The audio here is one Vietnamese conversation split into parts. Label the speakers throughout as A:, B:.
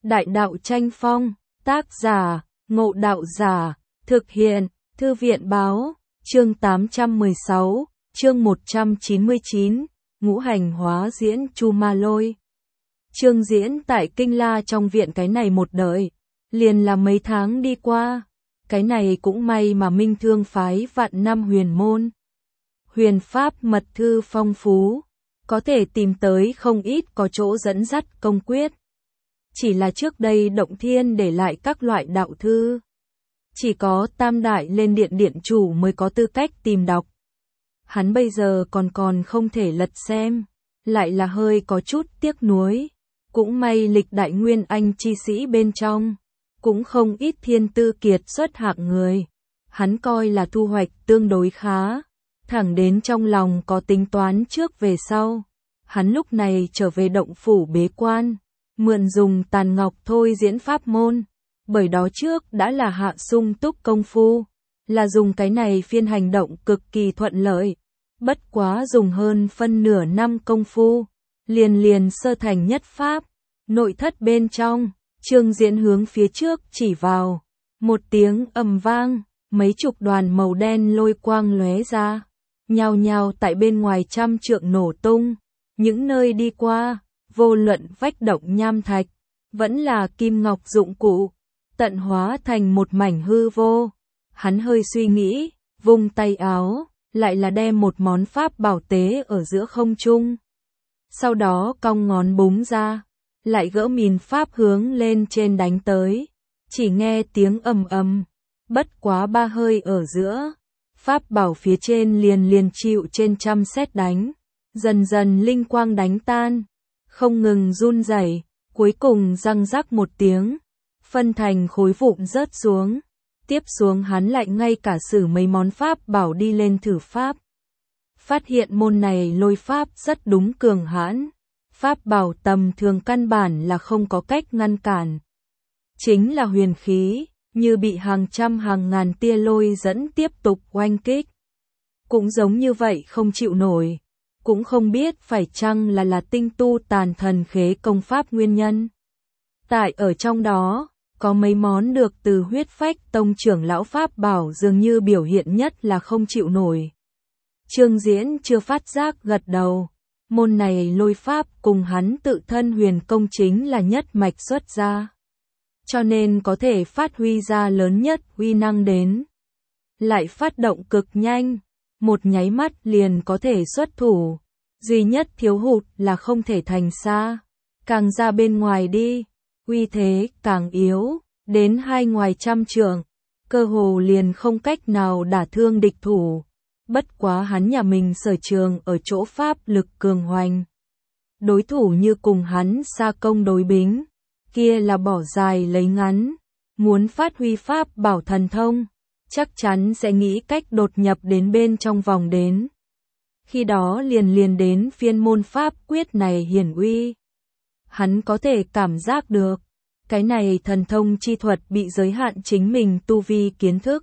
A: Đại đạo tranh phong, tác giả, Ngộ Đạo Giả, thực hiện, Thư viện báo, chương 816, chương 199, ngũ hành hóa diễn Chu Ma Lôi. Chương diễn tại Kinh La trong viện cái này một đời, liền là mấy tháng đi qua, cái này cũng may mà Minh Thương phái vạn năm huyền môn. Huyền pháp mật thư phong phú, có thể tìm tới không ít có chỗ dẫn dắt công quyết. Chỉ là trước đây Động Thiên để lại các loại đạo thư, chỉ có Tam Đại lên điện chủ mới có tư cách tìm đọc. Hắn bây giờ còn không thể lật xem, lại là hơi có chút tiếc nuối. Cũng may lịch đại nguyên anh chi sĩ bên trong, cũng không ít thiên tư kiệt xuất hạng người. Hắn coi là thu hoạch tương đối khá, thẳng đến trong lòng có tính toán trước về sau. Hắn lúc này trở về động phủ bế quan, mượn dùng tàn ngọc thôi diễn pháp môn, bởi đó trước đã là hạ sung túc công phu, là dùng cái này phiên hành động cực kỳ thuận lợi, bất quá dùng hơn phân nửa năm công phu, liền sơ thành nhất pháp. Nội thất bên trong, Trương Diễn hướng phía trước chỉ vào, một tiếng ầm vang, mấy chục đoàn màu đen lôi quang lóe ra, nhao nhao tại bên ngoài trăm trượng nổ tung, những nơi đi qua, vô luận vách động nham thạch, vẫn là kim ngọc dụng cụ, tận hóa thành một mảnh hư vô. Hắn hơi suy nghĩ, vung tay áo, lại là đem một món pháp bảo tế ở giữa không trung. Sau đó cong ngón búng ra, lại gỡ mìn pháp hướng lên trên đánh tới, chỉ nghe tiếng ầm ầm, bất quá ba hơi ở giữa, pháp bảo phía trên liền chịu trên trăm sét đánh, dần dần linh quang đánh tan, không ngừng run rẩy, cuối cùng răng rắc một tiếng, phân thành khối vụn rớt xuống. Tiếp xuống hắn lại ngay cả sử mấy món pháp bảo đi lên thử pháp. Phát hiện môn này lôi pháp rất đúng cường hãn, pháp bảo tầm thường căn bản là không có cách ngăn cản. Chính là huyền khí, như bị hàng trăm hàng ngàn tia lôi dẫn tiếp tục oanh kích. Cũng giống như vậy không chịu nổi, cũng không biết phải chăng là tinh tu tàn thần khế công pháp nguyên nhân. Tại ở trong đó, có mấy món được từ huyết phách tông trưởng lão pháp bảo dường như biểu hiện nhất là không chịu nổi. Trương Diễn chưa phát giác gật đầu, môn này lôi pháp cùng hắn tự thân huyền công chính là nhất mạch xuất ra, cho nên có thể phát huy ra lớn nhất uy năng đến. Lại phát động cực nhanh, một nháy mắt liền có thể xuất thủ, duy nhất thiếu hụt là không thể thành xa, càng ra bên ngoài đi, uy thế càng yếu, đến hai ngoài trăm trượng, cơ hồ liền không cách nào đả thương địch thủ. Bất quá hắn nhà mình sở trường ở chỗ pháp lực cường hoành. Đối thủ như cùng hắn xa công đối bính, kia là bỏ dài lấy ngắn, muốn phát huy pháp bảo thần thông, chắc chắn sẽ nghĩ cách đột nhập đến bên trong vòng đến. Khi đó liền đến phiên môn pháp quyết này hiển uy. Hắn có thể cảm giác được, cái này thần thông chi thuật bị giới hạn chính mình tu vi kiến thức.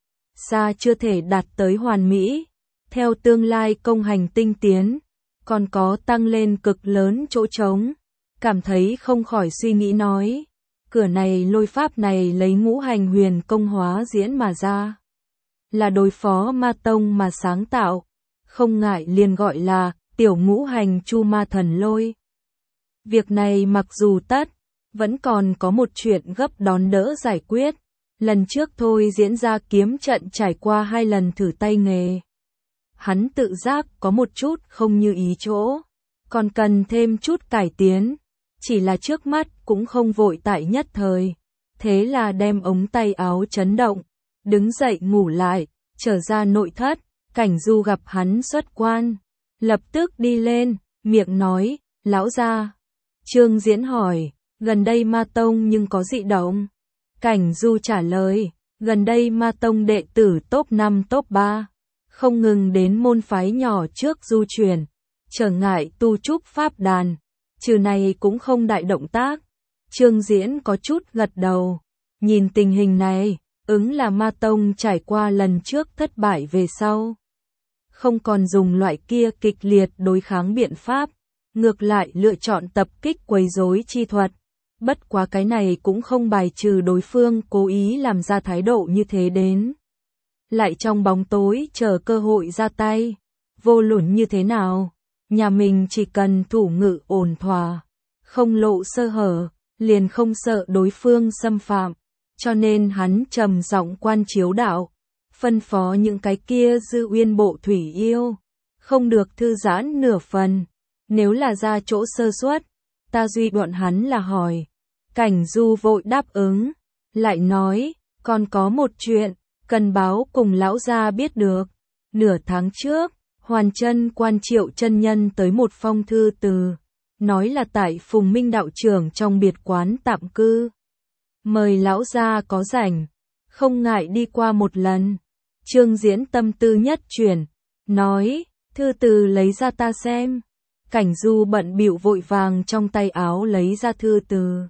A: Xa chưa thể đạt tới hoàn mỹ, theo tương lai công hành tinh tiến, còn có tăng lên cực lớn chỗ trống, cảm thấy không khỏi suy nghĩ nói, cửa này lôi pháp này lấy ngũ hành huyền công hóa diễn mà ra, là đối phó ma tông mà sáng tạo, không ngại liền gọi là tiểu ngũ hành chu ma thần lôi. Việc này mặc dù tất, vẫn còn có một chuyện gấp đón đỡ giải quyết. Lần trước thôi diễn ra kiếm trận trải qua 2 lần thử tay nghề. Hắn tự giác có một chút không như ý chỗ, còn cần thêm chút cải tiến, chỉ là trước mắt cũng không vội tại nhất thời. Thế là đem ống tay áo chấn động, đứng dậy ngủ lại, trở ra nội thất, Cảnh Du gặp hắn xuất quan, lập tức đi lên, miệng nói, lão gia. Trương Diễn hỏi, gần đây ma tông nhưng có dị động? Cảnh Du trả lời, gần đây ma tông đệ tử top 5 top 3, không ngừng đến môn phái nhỏ trước du chuyển, trở ngại tu trúc pháp đàn, trừ này cũng không đại động tác. Trương Diễn có chút gật đầu, nhìn tình hình này, ứng là ma tông trải qua lần trước thất bại về sau, không còn dùng loại kia kịch liệt đối kháng biện pháp, ngược lại lựa chọn tập kích quấy rối chi thuật. Bất quá cái này cũng không bài trừ đối phương cố ý làm ra thái độ như thế đến. Lại trong bóng tối chờ cơ hội ra tay. Vô luận như thế nào, nhà mình chỉ cần thủ ngự ổn thỏa, không lộ sơ hở, liền không sợ đối phương xâm phạm. Cho nên hắn trầm giọng quan chiếu đạo, phân phó những cái kia Dư Uyên bộ thủy yêu, không được thư giãn nửa phần, nếu là ra chỗ sơ suất, ta duy bọn hắn là hỏi. Cảnh Du vội đáp ứng, lại nói, còn có một chuyện, cần báo cùng lão gia biết được. Nửa tháng trước, Hoàn Chân Quan Triệu chân nhân tới một phong thư từ, nói là tại Phùng Minh đạo trưởng trong biệt quán tạm cư. Mời lão gia có rảnh, không ngại đi qua một lần. Trương Diễn tâm tư nhất chuyển, nói, thư từ lấy ra ta xem. Cảnh Du bận bịu vội vàng trong tay áo lấy ra thư từ.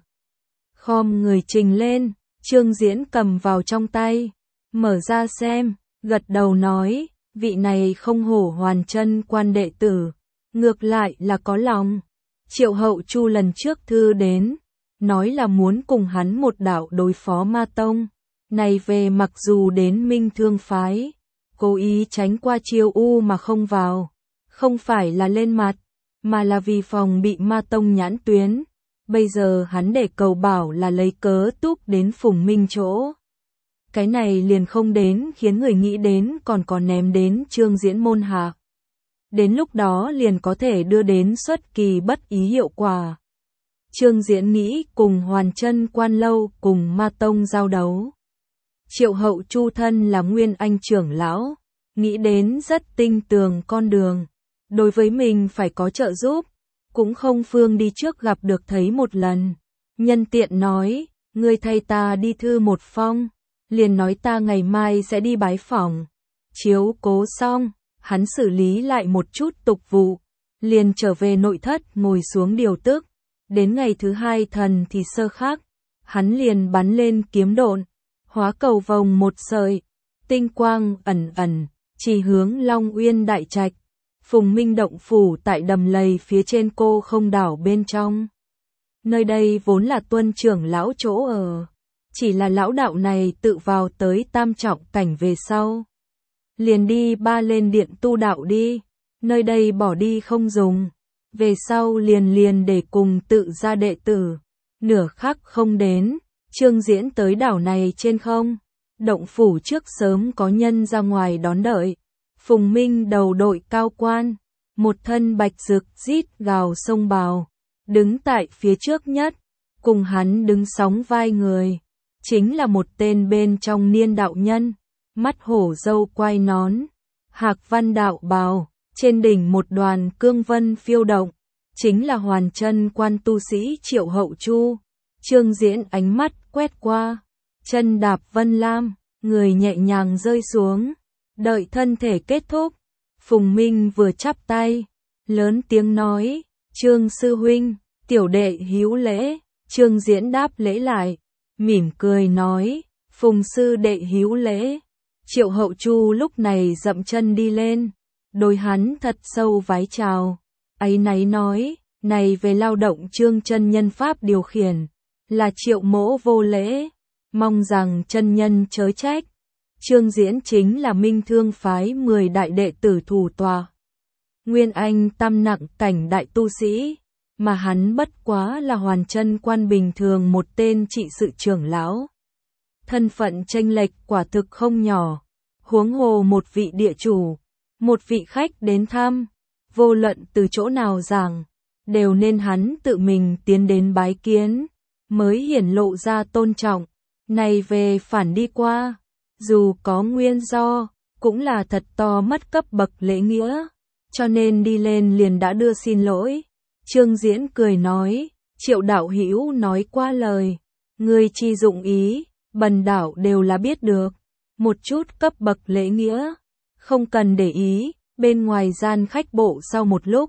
A: Khom người trình lên, Trương Diễn cầm vào trong tay, mở ra xem, gật đầu nói, vị này không hổ Hoàn Chân Quan đệ tử, ngược lại là có lòng. Triệu Hậu Chu lần trước thư đến, nói là muốn cùng hắn một đạo đối phó Ma Tông, này về mặc dù đến Minh Thương phái, cố ý tránh qua Chiêu U mà không vào, không phải là lên mặt, mà là vì phòng bị Ma Tông nhãn tuyến. Bây giờ hắn để cầu bảo là lấy cớ túc đến Phùng Minh chỗ. Cái này liền không đến khiến người nghĩ đến còn có ném đến Trương Diễn môn hạ. Đến lúc đó liền có thể đưa đến xuất kỳ bất ý hiệu quả. Trương Diễn nghĩ cùng Hoàn Chân Quan lâu cùng Ma Tông giao đấu. Triệu Hậu Chu thân là Nguyên Anh trưởng lão, nghĩ đến rất tinh tường con đường. Đối với mình phải có trợ giúp, cũng không phương đi trước gặp được thấy một lần. Nhân tiện nói, ngươi thay ta đi thư một phong, liền nói ta ngày mai sẽ đi bái phỏng. Chiếu cố xong, hắn xử lý lại một chút tục vụ, liền trở về nội thất ngồi xuống điều tức. Đến ngày thứ hai thần thì sơ khắc, hắn liền bắn lên kiếm độn, hóa cầu vồng một sợi, tinh quang ẩn ẩn, chỉ hướng Long Uyên đại trạch. Phùng Minh động phủ tại đầm lầy phía trên Cô Không đảo bên trong. Nơi đây vốn là Tuân trưởng lão chỗ ở, chỉ là lão đạo này tự vào tới tam trọng cảnh về sau. Liền đi ba lên điện tu đạo đi, nơi đây bỏ đi không dùng, về sau liền để cùng tự ra đệ tử. Nửa khắc không đến, Trương Diễn tới đảo này trên không, động phủ trước sớm có nhân ra ngoài đón đợi. Phùng Minh đầu đội cao quan, một thân bạch rực rít gào sông bào, đứng tại phía trước nhất, cùng hắn đứng sóng vai người, chính là một tên bên trong niên đạo nhân, mắt hổ râu quai nón, hạc văn đạo bào, trên đỉnh một đoàn cương vân phiêu động, chính là Hoàn Chân Quan tu sĩ Triệu Hậu Chu. Trương Diễn ánh mắt quét qua, chân đạp vân lam, người nhẹ nhàng rơi xuống. Đợi thân thể kết thúc, Phùng Minh vừa chắp tay, lớn tiếng nói, Trương sư huynh, tiểu đệ hữu lễ. Trương Diễn đáp lễ lại, mỉm cười nói, Phùng sư đệ hữu lễ. Triệu Hậu Chu lúc này dậm chân đi lên, đối hắn thật sâu vái chào, áy náy nói, này về lao động Trương chân nhân pháp điều khiển, là Triệu mỗ vô lễ, mong rằng chân nhân chớ trách. Trương Diễn chính là Minh Thương phái 10 đại đệ tử thủ tọa. Nguyên Anh tam nặng cảnh đại tu sĩ, mà hắn bất quá là Hoàn Chân Quan bình thường một tên trị sự trưởng lão. Thân phận chênh lệch quả thực không nhỏ, huống hồ một vị địa chủ, một vị khách đến thăm, vô luận từ chỗ nào giảng, đều nên hắn tự mình tiến đến bái kiến, mới hiển lộ ra tôn trọng. Này về phản đi qua, dù có nguyên do, cũng là thật to mất cấp bậc lễ nghĩa, cho nên đi lên liền đã đưa xin lỗi. Trương Diễn cười nói, Triệu đạo hữu nói qua lời, người chi dụng ý, bần đạo đều là biết được, một chút cấp bậc lễ nghĩa, không cần để ý. Bên ngoài gian khách bộ sau một lúc,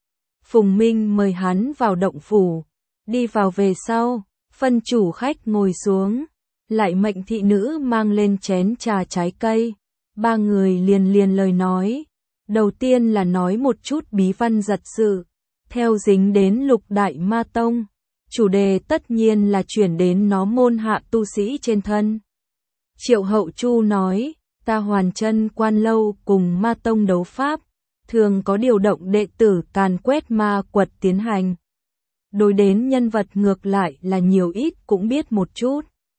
A: Phùng Minh mời hắn vào động phủ, đi vào về sau, phân chủ khách ngồi xuống, lại mệnh thị nữ mang lên chén trà trái cây. Ba người liền lời nói, đầu tiên là nói một chút bí văn giật sự, theo dính đến Lục Đại Ma Tông, chủ đề tất nhiên là chuyển đến nó môn hạ tu sĩ trên thân. Triệu Hậu Chu nói, ta Hoàn Chân Quan lâu cùng Ma Tông đấu pháp, thường có điều động đệ tử càn quét ma quật tiến hành. Đối đến nhân vật ngược lại là nhiều ít cũng biết một chút.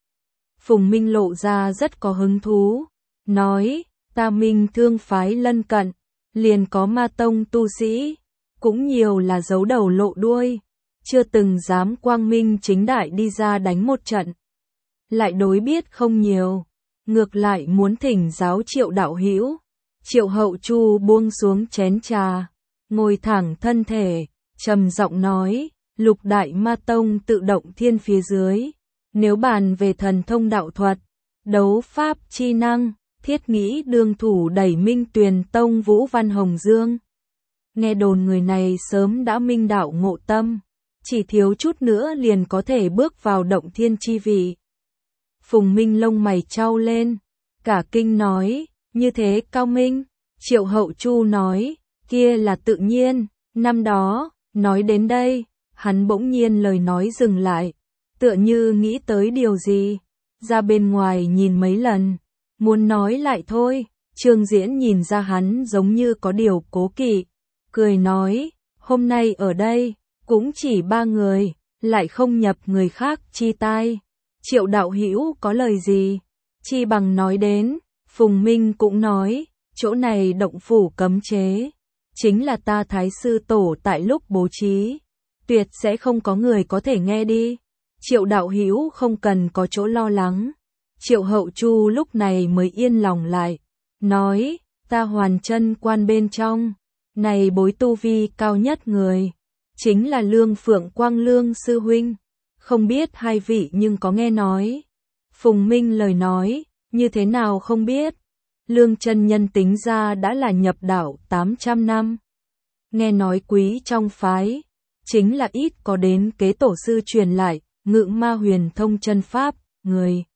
A: Phùng Minh lộ ra rất có hứng thú, nói, ta Minh Thương phái lân cận, liền có Ma Tông tu sĩ, cũng nhiều là giấu đầu lộ đuôi, chưa từng dám quang minh chính đại đi ra đánh một trận. Lại đối biết không nhiều, ngược lại muốn thỉnh giáo Triệu đạo hữu. Triệu Hậu Chu buông xuống chén trà, ngồi thẳng thân thể, trầm giọng nói, Lục Đại Ma Tông tự động thiên phía dưới, nếu bàn về thần thông đạo thuật, đấu pháp chi năng, thiết nghĩ đương thủ đẩy Minh Tuyền Tông Vũ Văn Hồng Dương. Nghe đồn người này sớm đã minh đạo ngộ tâm, chỉ thiếu chút nữa liền có thể bước vào động thiên chi vị. Phùng Minh lông mày chau lên, cả kinh nói, như thế cao minh. Triệu Hậu Chu nói, kia là tự nhiên, năm đó, nói đến đây, hắn bỗng nhiên lời nói dừng lại, tựa như nghĩ tới điều gì, ra bên ngoài nhìn mấy lần, muốn nói lại thôi. Trương Diễn nhìn ra hắn giống như có điều cố kỵ, cười nói, hôm nay ở đây, cũng chỉ 3 người, lại không nhập người khác chi tai. Triệu đạo hữu có lời gì, chi bằng nói đến. Phùng Minh cũng nói, chỗ này động phủ cấm chế, chính là ta Thái sư tổ tại lúc bố trí, tuyệt sẽ không có người có thể nghe đi. Triệu đạo hữu không cần có chỗ lo lắng. Triệu Hậu Chu lúc này mới yên lòng lại, nói, ta Hoàn Chân Quan bên trong, này bối tu vi cao nhất người, chính là Lương Phượng Quang Lương sư huynh, không biết hai vị nhưng có nghe nói. Phùng Minh lời nói, như thế nào không biết, Lương chân nhân tính ra đã là nhập đạo 800 năm. Nghe nói quý trong phái, chính là ít có đến kế tổ sư truyền lại, Ngự Ma Huyền Thông chân pháp, người.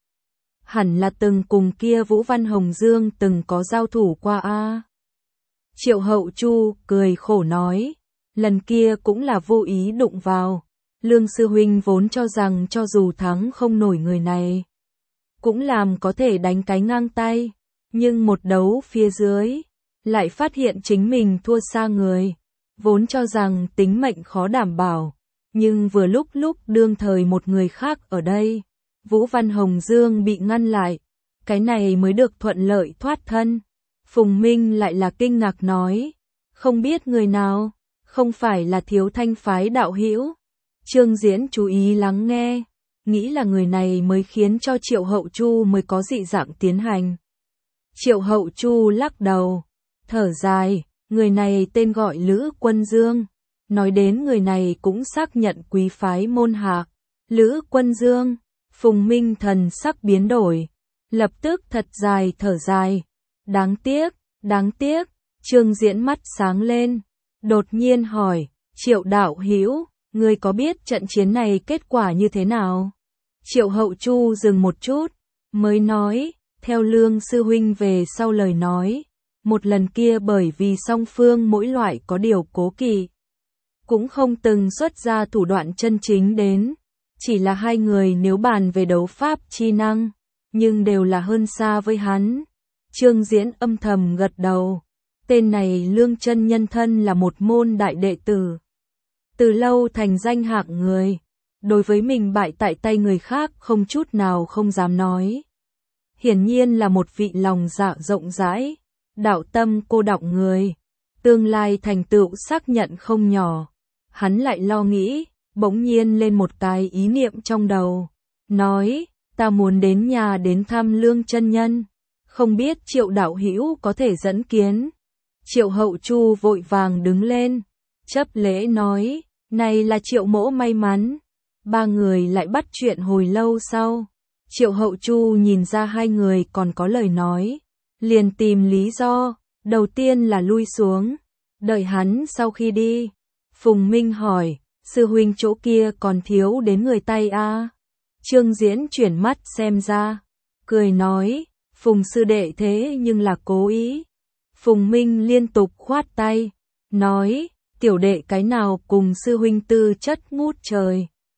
A: Hẳn là từng cùng kia Vũ Văn Hồng Dương từng có giao thủ qua a. Triệu Hậu Chu cười khổ nói, lần kia cũng là vô ý đụng vào. Lương sư huynh vốn cho rằng cho dù thắng không nổi người này, cũng làm có thể đánh cái ngang tay, nhưng một đấu phía dưới, lại phát hiện chính mình thua xa người, vốn cho rằng tính mệnh khó đảm bảo, nhưng vừa lúc đương thời một người khác ở đây, Vũ Văn Hồng Dương bị ngăn lại, cái này mới được thuận lợi thoát thân. Phùng Minh lại là kinh ngạc nói, không biết người nào, không phải là Thiếu Thanh phái đạo hữu. Trương Diễn chú ý lắng nghe, nghĩ là người này mới khiến cho Triệu Hậu Chu mới có dị dạng tiến hành. Triệu Hậu Chu lắc đầu, thở dài, người này tên gọi Lữ Quân Dương. Nói đến người này cũng xác nhận quý phái môn hạ. Lữ Quân Dương, Phùng Minh thần sắc biến đổi, lập tức thật dài thở dài. Đáng tiếc, Trương Diễn mắt sáng lên, đột nhiên hỏi, Triệu đạo hữu, ngươi có biết trận chiến này kết quả như thế nào? Triệu Hậu Chu dừng một chút, mới nói, theo Lương sư huynh về sau lời nói, một lần kia bởi vì song phương mỗi loại có điều cố kỵ, cũng không từng xuất ra thủ đoạn chân chính đến, chỉ là hai người nếu bàn về đấu pháp chi năng, nhưng đều là hơn xa với hắn. Trương Diễn âm thầm gật đầu, tên này Lương chân nhân thân là một môn đại đệ tử, từ lâu thành danh hạng người, đối với mình bại tại tay người khác không chút nào không dám nói. Hiển nhiên là một vị lòng dạ rộng rãi, đạo tâm cô đọng người, tương lai thành tựu xác nhận không nhỏ. Hắn lại lo nghĩ, bỗng nhiên lên một cái ý niệm trong đầu, nói, ta muốn đến nhà đến thăm Lương chân nhân, không biết Triệu đạo hữu có thể dẫn kiến. Triệu Hậu Chu vội vàng đứng lên, chấp lễ nói, này là Triệu mỗ may mắn. Ba người lại bắt chuyện hồi lâu sau. Triệu Hậu Chu nhìn ra hai người còn có lời nói, liền tìm lý do, đầu tiên là lui xuống, đợi hắn sau khi đi. Phùng Minh hỏi, sư huynh chỗ kia còn thiếu đến người tay a? Trương Diễn chuyển mắt xem ra, cười nói, Phùng sư đệ thế nhưng là cố ý. Phùng Minh liên tục khoát tay, nói, tiểu đệ cái nào cùng sư huynh tư chất ngút trời,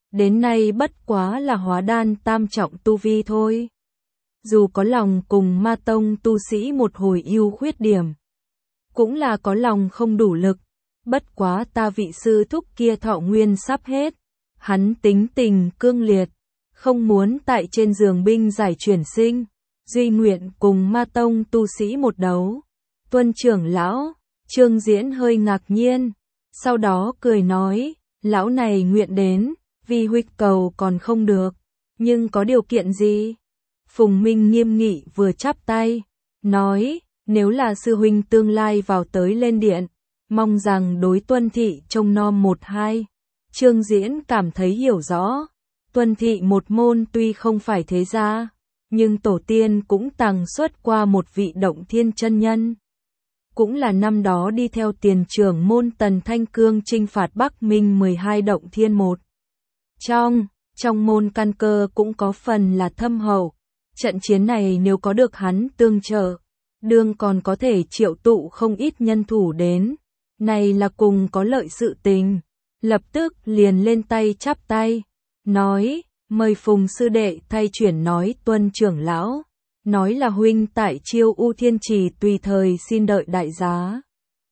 A: đến nay bất quá là hóa đan tam trọng tu vi thôi. Dù có lòng cùng ma tông tu sĩ một hồi ưu khuyết điểm, cũng là có lòng không đủ lực, bất quá ta vị sư thúc kia thọ nguyên sắp hết, hắn tính tình cương liệt, không muốn tại trên giường binh giải chuyển sinh, duy nguyện cùng ma tông tu sĩ một đấu. Tuân trưởng lão, Trương Diễn hơi ngạc nhiên, sau đó cười nói, lão này nguyện đến, vì huynh cầu còn không được, nhưng có điều kiện gì? Phùng Minh nghiêm nghị vừa chắp tay, nói, nếu là sư huynh tương lai vào tới lên điện, mong rằng đối Tuân thị trông nom một hai. Trương Diễn cảm thấy hiểu rõ, Tuân thị một môn tuy không phải thế gia, nhưng tổ tiên cũng tàng xuất qua một vị động thiên chân nhân. Cũng là năm đó đi theo tiền trưởng môn Tần Thanh Cương chinh phạt Bắc Minh 12 động thiên một. Trong môn căn cơ cũng có phần là thâm hậu, trận chiến này nếu có được hắn tương trợ, đương còn có thể triệu tụ không ít nhân thủ đến, này là cùng có lợi sự tình. Lập tức liền lên tay chắp tay, nói, mời Phùng sư đệ thay chuyển nói Tuân trưởng lão, nói là huynh tại Chiêu U Thiên Trì tùy thời xin đợi đại giá.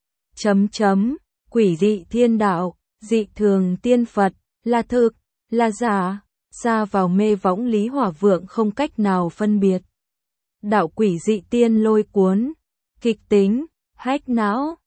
A: Quỷ dị thiên đạo, dị thường tiên Phật, là thực, là giả, xa vào mê võng Lý Hỏa Vượng không cách nào phân biệt. Đạo quỷ dị tiên lôi cuốn, kịch tính, hách não,